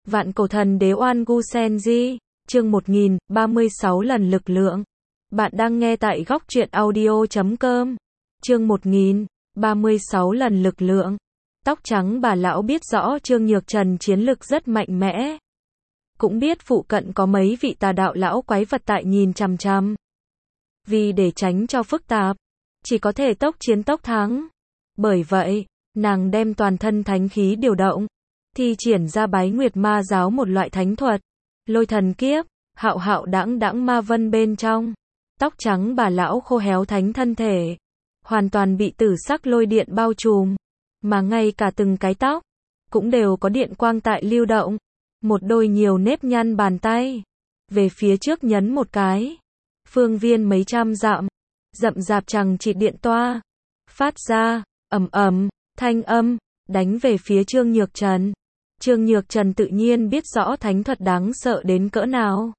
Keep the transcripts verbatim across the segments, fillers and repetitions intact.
Vạn cổ thần đế Oan Gu Sen Di, chương một nghìn ba mươi sáu lần lực lượng. Bạn đang nghe tại góc truyện audio chấm com. Chương một nghìn ba mươi sáu lần lực lượng. Tóc trắng bà lão biết rõ Trương Nhược Trần chiến lực rất mạnh mẽ. Cũng biết phụ cận có mấy vị tà đạo lão quái vật tại nhìn chằm chằm. Vì để tránh cho phức tạp, chỉ có thể tốc chiến tốc thắng. Bởi vậy, nàng đem toàn thân thánh khí điều động, thi triển ra Bái Nguyệt Ma giáo một loại thánh thuật, lôi thần kiếp, hạo hạo đãng đãng ma vân bên trong. Tóc trắng bà lão khô héo thánh thân thể, hoàn toàn bị tử sắc lôi điện bao trùm, mà ngay cả từng cái tóc cũng đều có điện quang tại lưu động. Một đôi nhiều nếp nhăn bàn tay, về phía trước nhấn một cái, phương viên mấy trăm dặm, rậm rạp chằng chịt điện toa, phát ra ầm ầm thanh âm, đánh về phía Trương Nhược Trần. Trương Nhược Trần tự nhiên biết rõ thánh thuật đáng sợ đến cỡ nào.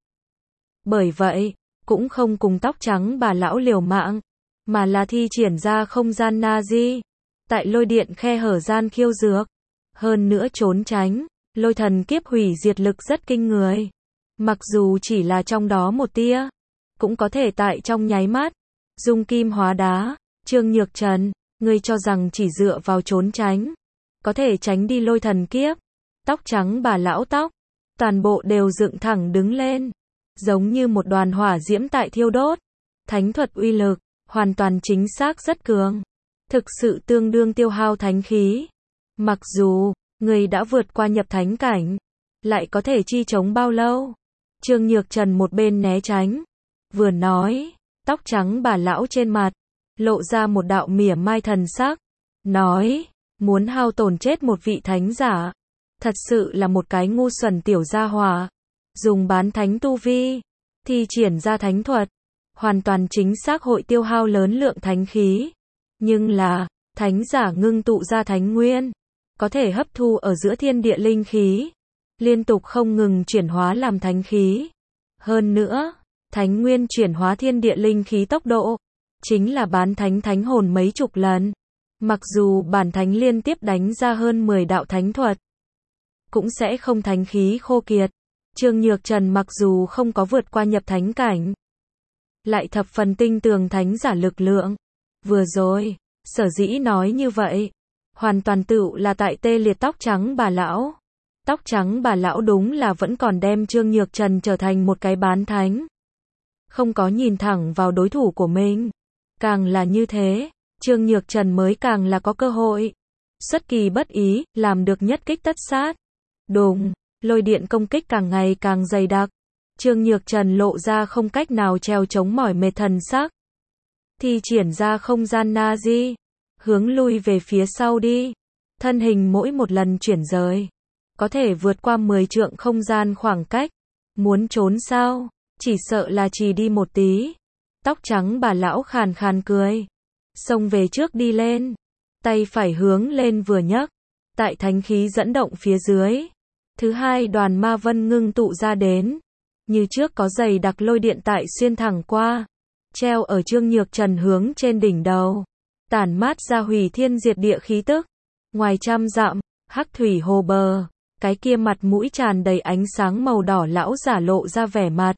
Bởi vậy, cũng không cùng tóc trắng bà lão liều mạng, mà là thi triển ra không gian na di, tại lôi điện khe hở gian khiêu dược. Hơn nữa trốn tránh, lôi thần kiếp hủy diệt lực rất kinh người. Mặc dù chỉ là trong đó một tia, cũng có thể tại trong nháy mắt, dung kim hóa đá. Trương Nhược Trần, ngươi cho rằng chỉ dựa vào trốn tránh, có thể tránh đi lôi thần kiếp. Tóc trắng bà lão tóc, toàn bộ đều dựng thẳng đứng lên, giống như một đoàn hỏa diễm tại thiêu đốt. Thánh thuật uy lực, hoàn toàn chính xác rất cường, thực sự tương đương tiêu hao thánh khí. Mặc dù, người đã vượt qua nhập thánh cảnh, lại có thể chi chống bao lâu? Trương Nhược Trần một bên né tránh, vừa nói, tóc trắng bà lão trên mặt, lộ ra một đạo mỉa mai thần sắc, nói, muốn hao tổn chết một vị thánh giả, thật sự là một cái ngu xuẩn tiểu gia hỏa. Dùng bán thánh tu vi, thi triển ra thánh thuật, hoàn toàn chính xác hội tiêu hao lớn lượng thánh khí. Nhưng là, thánh giả ngưng tụ ra thánh nguyên, có thể hấp thu ở giữa thiên địa linh khí, liên tục không ngừng chuyển hóa làm thánh khí. Hơn nữa, thánh nguyên chuyển hóa thiên địa linh khí tốc độ, chính là bán thánh thánh hồn mấy chục lần. Mặc dù bản thánh liên tiếp đánh ra hơn mười đạo thánh thuật, cũng sẽ không thánh khí khô kiệt. Trương Nhược Trần mặc dù không có vượt qua nhập thánh cảnh, lại thập phần tinh tường thánh giả lực lượng. Vừa rồi, sở dĩ nói như vậy, hoàn toàn tựu là tại tê liệt tóc trắng bà lão. Tóc trắng bà lão đúng là vẫn còn đem Trương Nhược Trần trở thành một cái bán thánh, không có nhìn thẳng vào đối thủ của mình. Càng là như thế, Trương Nhược Trần mới càng là có cơ hội xuất kỳ bất ý, làm được nhất kích tất sát. Đùng, lôi điện công kích càng ngày càng dày đặc. Trương Nhược Trần lộ ra không cách nào treo chống mỏi mệt thần sắc, thi triển ra không gian na di, hướng lui về phía sau đi. Thân hình mỗi một lần chuyển rời, có thể vượt qua mười trượng không gian khoảng cách. Muốn trốn sao? Chỉ sợ là chỉ đi một tí. Tóc trắng bà lão khàn khàn cười, xông về trước đi lên, tay phải hướng lên vừa nhấc, tại thánh khí dẫn động phía dưới, thứ hai đoàn ma vân ngưng tụ ra đến, như trước có dày đặc lôi điện tại xuyên thẳng qua, treo ở Trương Nhược Trần hướng trên đỉnh đầu, tản mát ra hủy thiên diệt địa khí tức. Ngoài trăm dặm, hắc thủy hồ bờ, cái kia mặt mũi tràn đầy ánh sáng màu đỏ lão giả lộ ra vẻ mặt.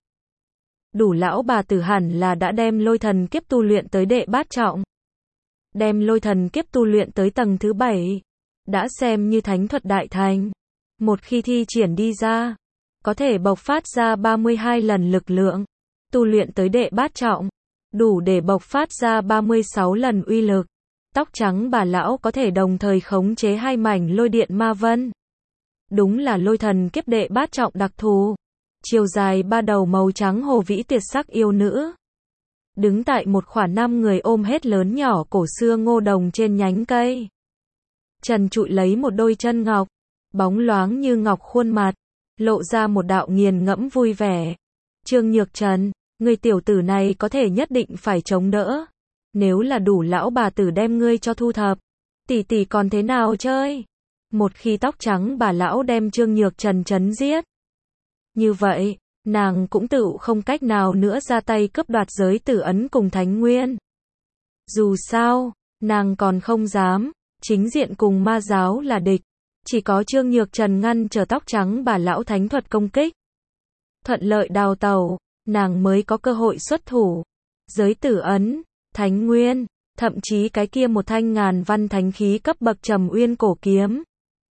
Đủ lão bà tử hẳn là đã đem lôi thần kiếp tu luyện tới đệ bát trọng. Đem lôi thần kiếp tu luyện tới tầng thứ bảy, đã xem như thánh thuật đại thành. Một khi thi triển đi ra, có thể bộc phát ra ba mươi hai lần lực lượng. Tu luyện tới đệ bát trọng, đủ để bộc phát ra ba mươi sáu lần uy lực. Tóc trắng bà lão có thể đồng thời khống chế hai mảnh lôi điện ma vân. Đúng là lôi thần kiếp đệ bát trọng đặc thù. Chiều dài ba đầu màu trắng hồ vĩ tuyệt sắc yêu nữ, đứng tại một khoảng năm người ôm hết lớn nhỏ cổ xưa ngô đồng trên nhánh cây. Trần trụi lấy một đôi chân ngọc, bóng loáng như ngọc khuôn mặt, lộ ra một đạo nghiền ngẫm vui vẻ. Trương Nhược Trần, người tiểu tử này có thể nhất định phải chống đỡ. Nếu là đủ lão bà tử đem ngươi cho thu thập, tỷ tỷ còn thế nào chơi? Một khi tóc trắng bà lão đem Trương Nhược Trần chấn giết, như vậy, nàng cũng tự không cách nào nữa ra tay cướp đoạt giới tử ấn cùng thánh nguyên. Dù sao, nàng còn không dám chính diện cùng ma giáo là địch. Chỉ có Trương Nhược Trần ngăn trở tóc trắng bà lão thánh thuật công kích. Thuận lợi đào tẩu, nàng mới có cơ hội xuất thủ. Giới tử ấn, thánh nguyên, thậm chí cái kia một thanh ngàn văn thánh khí cấp bậc trầm uyên cổ kiếm.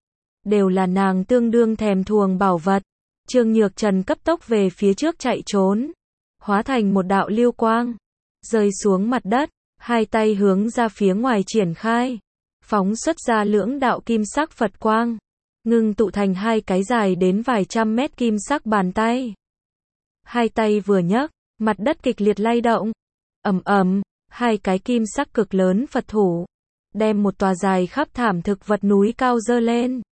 Đều là nàng tương đương thèm thuồng bảo vật. Trương Nhược Trần cấp tốc về phía trước chạy trốn. Hóa thành một đạo lưu quang. Rơi xuống mặt đất, hai tay hướng ra phía ngoài triển khai. Phóng xuất ra lưỡng đạo kim sắc Phật quang. Ngưng tụ thành hai cái dài đến vài trăm mét kim sắc bàn tay. Hai tay vừa nhấc, mặt đất kịch liệt lay động. Ầm ầm, hai cái kim sắc cực lớn Phật thủ. Đem một tòa dài khắp thảm thực vật núi cao dơ lên.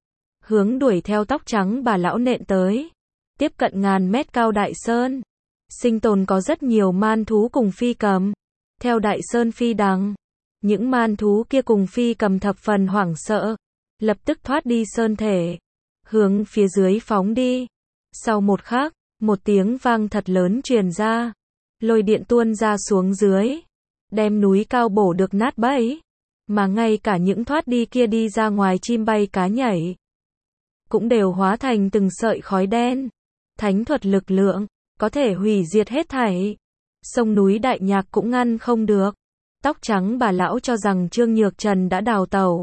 Hướng đuổi theo tóc trắng bà lão nện tới. Tiếp cận ngàn mét cao đại sơn. Sinh tồn có rất nhiều man thú cùng phi cầm. Theo đại sơn phi đằng. Những man thú kia cùng phi cầm thập phần hoảng sợ. Lập tức thoát đi sơn thể. Hướng phía dưới phóng đi. Sau một khắc, một tiếng vang thật lớn truyền ra. Lôi điện tuôn ra xuống dưới. Đem núi cao bổ được nát bấy. Mà ngay cả những thoát đi kia đi ra ngoài chim bay cá nhảy. Cũng đều hóa thành từng sợi khói đen. Thánh thuật lực lượng, có thể hủy diệt hết thảy. Sông núi đại nhạc cũng ngăn không được. Tóc trắng bà lão cho rằng Trương Nhược Trần đã đào tẩu.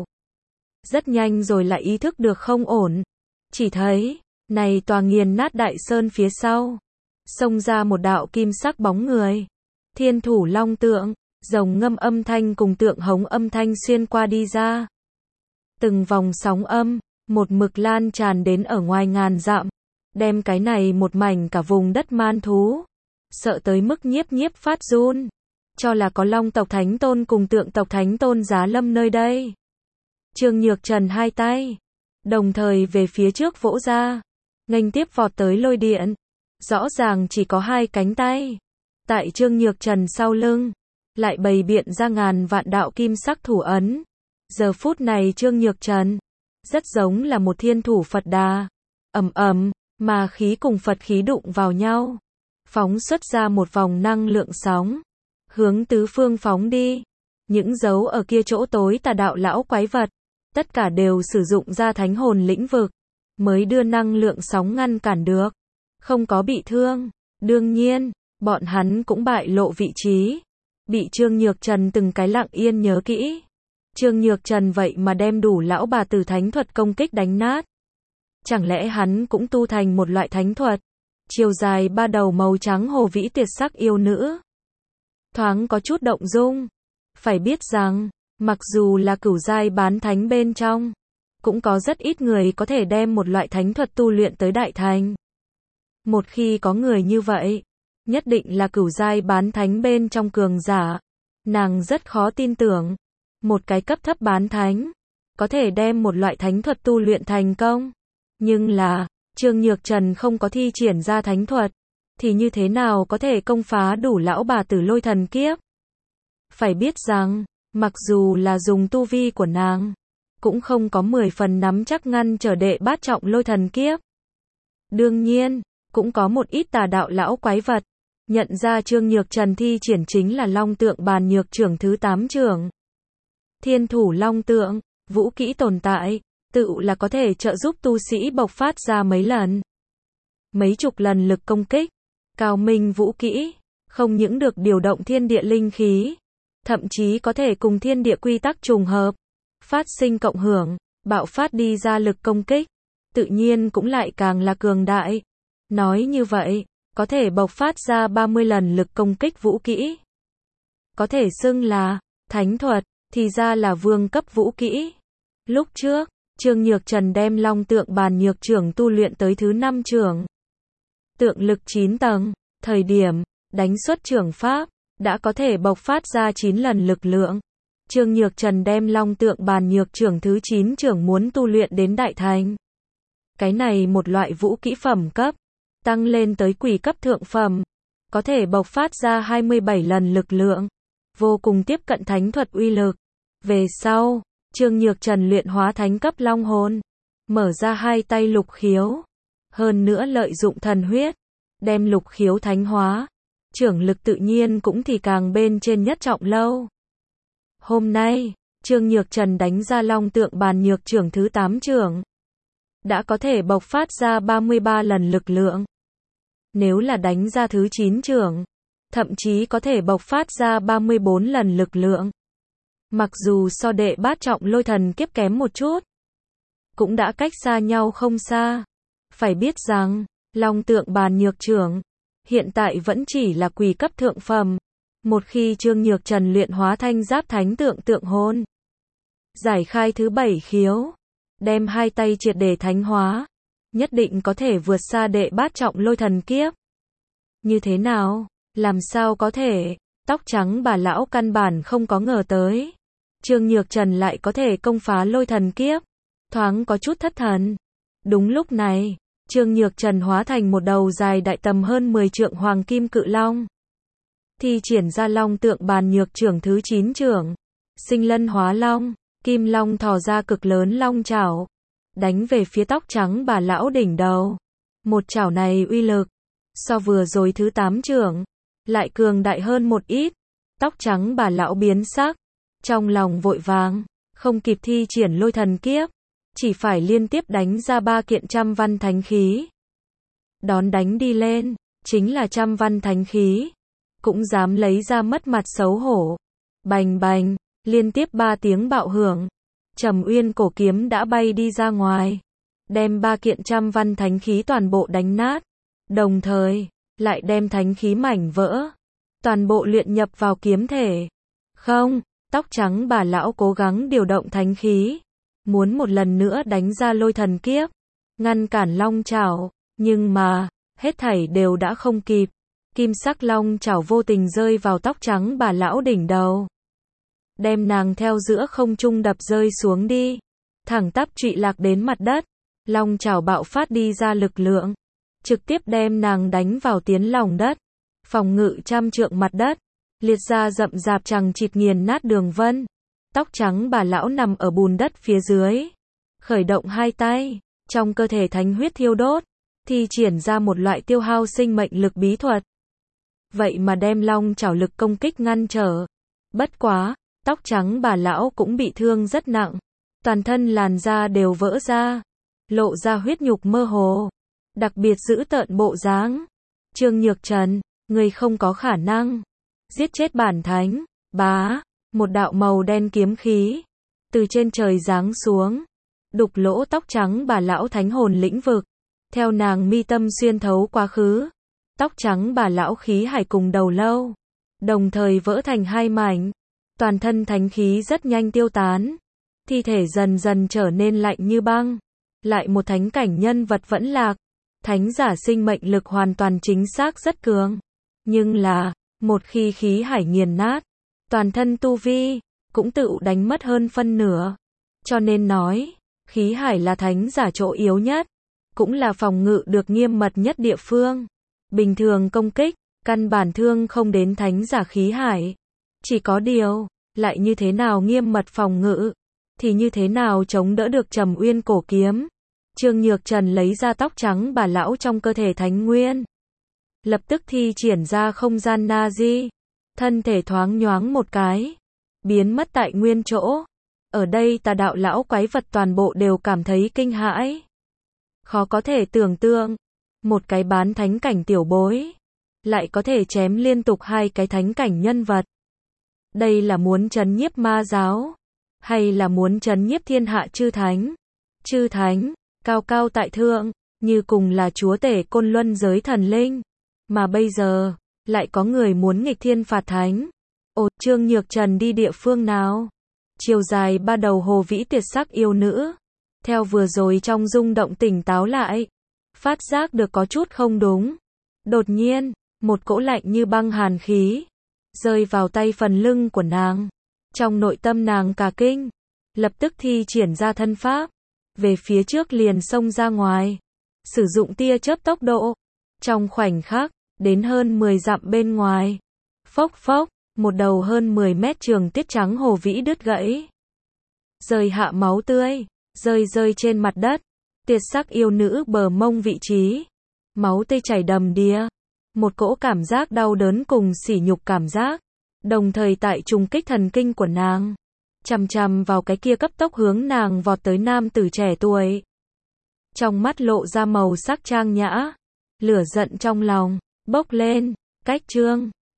Rất nhanh rồi lại ý thức được không ổn. Chỉ thấy, này tòa nghiền nát đại sơn phía sau. Xông ra một đạo kim sắc bóng người. Thiên thủ long tượng, rồng ngâm âm thanh cùng tượng hống âm thanh xuyên qua đi ra. Từng vòng sóng âm, một mực lan tràn đến ở ngoài ngàn dặm. Đem cái này một mảnh cả vùng đất man thú. Sợ tới mức nhiếp nhiếp phát run. Cho là có long tộc thánh tôn cùng tượng tộc thánh tôn giá lâm nơi đây. Trương Nhược Trần hai tay. Đồng thời về phía trước vỗ ra. Nghênh tiếp vọt tới lôi điện. Rõ ràng chỉ có hai cánh tay. Tại Trương Nhược Trần sau lưng. Lại bày biện ra ngàn vạn đạo kim sắc thủ ấn. Giờ phút này Trương Nhược Trần. Rất giống là một thiên thủ Phật Đà. Ầm ầm, mà khí cùng Phật khí đụng vào nhau. Phóng xuất ra một vòng năng lượng sóng. Hướng tứ phương phóng đi. Những dấu ở kia chỗ tối tà đạo lão quái vật. Tất cả đều sử dụng ra thánh hồn lĩnh vực. Mới đưa năng lượng sóng ngăn cản được. Không có bị thương. Đương nhiên, bọn hắn cũng bại lộ vị trí. Bị Trương Nhược Trần từng cái lặng yên nhớ kỹ. Trương Nhược Trần vậy mà đem đủ lão bà tử thánh thuật công kích đánh nát. Chẳng lẽ hắn cũng tu thành một loại thánh thuật? Chiều dài ba đầu màu trắng hồ vĩ tuyệt sắc yêu nữ. Thoáng có chút động dung. Phải biết rằng, mặc dù là cửu giai bán thánh bên trong, cũng có rất ít người có thể đem một loại thánh thuật tu luyện tới đại thành. Một khi có người như vậy, nhất định là cửu giai bán thánh bên trong cường giả. Nàng rất khó tin tưởng. Một cái cấp thấp bán thánh, có thể đem một loại thánh thuật tu luyện thành công. Nhưng là, Trương Nhược Trần không có thi triển ra thánh thuật, thì như thế nào có thể công phá đủ lão bà tử lôi thần kiếp? Phải biết rằng, mặc dù là dùng tu vi của nàng, cũng không có mười phần nắm chắc ngăn trở đệ bát trọng lôi thần kiếp. Đương nhiên, cũng có một ít tà đạo lão quái vật, nhận ra Trương Nhược Trần thi triển chính là long tượng bàn nhược trưởng thứ tám trưởng. Thiên thủ long tượng, vũ kỹ tồn tại, tự là có thể trợ giúp tu sĩ bộc phát ra mấy lần. Mấy chục lần lực công kích, cao minh vũ kỹ, không những được điều động thiên địa linh khí, thậm chí có thể cùng thiên địa quy tắc trùng hợp, phát sinh cộng hưởng, bạo phát đi ra lực công kích, tự nhiên cũng lại càng là cường đại. Nói như vậy, có thể bộc phát ra ba mươi lần lực công kích vũ kỹ. Có thể xưng là thánh thuật, thì ra là vương cấp vũ kỹ. Lúc trước, Trương Nhược Trần đem long tượng bàn nhược trưởng tu luyện tới thứ năm trưởng. Tượng lực chín tầng, thời điểm, đánh xuất trưởng pháp, đã có thể bộc phát ra chín lần lực lượng. Trương Nhược Trần đem long tượng bàn nhược trưởng thứ chín trưởng muốn tu luyện đến đại thành. Cái này một loại vũ kỹ phẩm cấp, tăng lên tới quỷ cấp thượng phẩm, có thể bộc phát ra hai mươi bảy lần lực lượng, vô cùng tiếp cận thánh thuật uy lực. Về sau, Trương Nhược Trần luyện hóa thánh cấp long hồn, mở ra hai tay lục khiếu, hơn nữa lợi dụng thần huyết, đem lục khiếu thánh hóa, trưởng lực tự nhiên cũng thì càng bên trên nhất trọng lâu. Hôm nay, Trương Nhược Trần đánh ra long tượng bàn nhược trưởng thứ tám trưởng. Đã có thể bộc phát ra ba mươi ba lần lực lượng. Nếu là đánh ra thứ chín trưởng, thậm chí có thể bộc phát ra ba mươi bốn lần lực lượng. Mặc dù so đệ bát trọng lôi thần kiếp kém một chút, cũng đã cách xa nhau không xa. Phải biết rằng, long tượng bàn nhược trưởng, hiện tại vẫn chỉ là quỷ cấp thượng phẩm. Một khi Trương Nhược Trần luyện hóa thanh giáp thánh tượng tượng hồn, giải khai thứ bảy khiếu, đem hai tay triệt để thánh hóa, nhất định có thể vượt xa đệ bát trọng lôi thần kiếp. Như thế nào? Làm sao có thể? Tóc trắng bà lão căn bản không có ngờ tới. Trương Nhược Trần lại có thể công phá lôi thần kiếp. Thoáng có chút thất thần. Đúng lúc này, Trương Nhược Trần hóa thành một đầu dài đại tầm hơn mười trượng hoàng kim cự long. Thi triển ra long tượng bàn nhược trưởng thứ chín trưởng. Sinh lân hóa long, kim long thò ra cực lớn long chảo, đánh về phía tóc trắng bà lão đỉnh đầu. Một chảo này uy lực, so vừa rồi thứ tám trưởng, lại cường đại hơn một ít. Tóc trắng bà lão biến sắc, trong lòng vội vàng, không kịp thi triển lôi thần kiếp, chỉ phải liên tiếp đánh ra ba kiện trăm văn thánh khí. Đón đánh đi lên, chính là trăm văn thánh khí, cũng dám lấy ra mất mặt xấu hổ. Bành bành, liên tiếp ba tiếng bạo hưởng, Trầm Uyên cổ kiếm đã bay đi ra ngoài, đem ba kiện trăm văn thánh khí toàn bộ đánh nát, đồng thời lại đem thánh khí mảnh vỡ, toàn bộ luyện nhập vào kiếm thể. Không, tóc trắng bà lão cố gắng điều động thánh khí, muốn một lần nữa đánh ra lôi thần kiếp, ngăn cản long chảo, nhưng mà, hết thảy đều đã không kịp. Kim sắc long chảo vô tình rơi vào tóc trắng bà lão đỉnh đầu, đem nàng theo giữa không trung đập rơi xuống đi, thẳng tắp trụy lạc đến mặt đất. Long chảo bạo phát đi ra lực lượng, trực tiếp đem nàng đánh vào tiến lòng đất, phòng ngự trăm trượng mặt đất, liệt ra rậm rạp chằng chịt nghiền nát đường vân. Tóc trắng bà lão nằm ở bùn đất phía dưới, khởi động hai tay, trong cơ thể thánh huyết thiêu đốt, thi triển ra một loại tiêu hao sinh mệnh lực bí thuật. Vậy mà đem long chảo lực công kích ngăn trở. Bất quá, tóc trắng bà lão cũng bị thương rất nặng, toàn thân làn da đều vỡ ra, lộ ra huyết nhục mơ hồ, đặc biệt dữ tợn bộ dáng. Trương Nhược Trần, người không có khả năng giết chết bản thánh. Bá, một đạo màu đen kiếm khí từ trên trời giáng xuống, đục lỗ tóc trắng bà lão thánh hồn lĩnh vực, theo nàng mi tâm xuyên thấu quá khứ. Tóc trắng bà lão khí hải cùng đầu lâu đồng thời vỡ thành hai mảnh, toàn thân thánh khí rất nhanh tiêu tán, thi thể dần dần trở nên lạnh như băng. Lại một thánh cảnh nhân vật vẫn lạc. Thánh giả sinh mệnh lực hoàn toàn chính xác rất cường, nhưng là, một khi khí hải nghiền nát, toàn thân tu vi cũng tự đánh mất hơn phân nửa. Cho nên nói, khí hải là thánh giả chỗ yếu nhất, cũng là phòng ngự được nghiêm mật nhất địa phương. Bình thường công kích, căn bản thương không đến thánh giả khí hải. Chỉ có điều, lại như thế nào nghiêm mật phòng ngự, thì như thế nào chống đỡ được Trầm Uyên cổ kiếm. Trương Nhược Trần lấy ra tóc trắng bà lão trong cơ thể thánh nguyên, lập tức thi triển ra không gian na di, thân thể thoáng nhoáng một cái, biến mất tại nguyên chỗ. Ở đây tà đạo lão quái vật toàn bộ đều cảm thấy kinh hãi. Khó có thể tưởng tượng, một cái bán thánh cảnh tiểu bối, lại có thể chém liên tục hai cái thánh cảnh nhân vật. Đây là muốn trấn nhiếp ma giáo, hay là muốn trấn nhiếp thiên hạ chư thánh? Chư thánh, cao cao tại thượng, như cùng là chúa tể côn luân giới thần linh. Mà bây giờ, lại có người muốn nghịch thiên phạt thánh. Ồ, Trương Nhược Trần đi địa phương nào? Chiều dài ba đầu hồ vĩ tuyệt sắc yêu nữ. Theo vừa rồi trong rung động tỉnh táo lại, phát giác được có chút không đúng. Đột nhiên, một cỗ lạnh như băng hàn khí rơi vào tay phần lưng của nàng. Trong nội tâm nàng cả kinh, lập tức thi triển ra thân pháp, về phía trước liền xông ra ngoài, sử dụng tia chớp tốc độ, trong khoảnh khắc, đến hơn mười dặm bên ngoài. Phốc phốc, một đầu hơn mười mét trường tiết trắng hồ vĩ đứt gãy, rơi hạ máu tươi, rơi rơi trên mặt đất, tuyệt sắc yêu nữ bờ mông vị trí, máu tươi chảy đầm đìa, một cỗ cảm giác đau đớn cùng sỉ nhục cảm giác, đồng thời tại trùng kích thần kinh của nàng. chằm chằm vào cái kia cấp tốc hướng nàng vọt tới nam tử trẻ tuổi. Trong mắt lộ ra màu sắc trang nhã, lửa giận trong lòng bốc lên, cách chương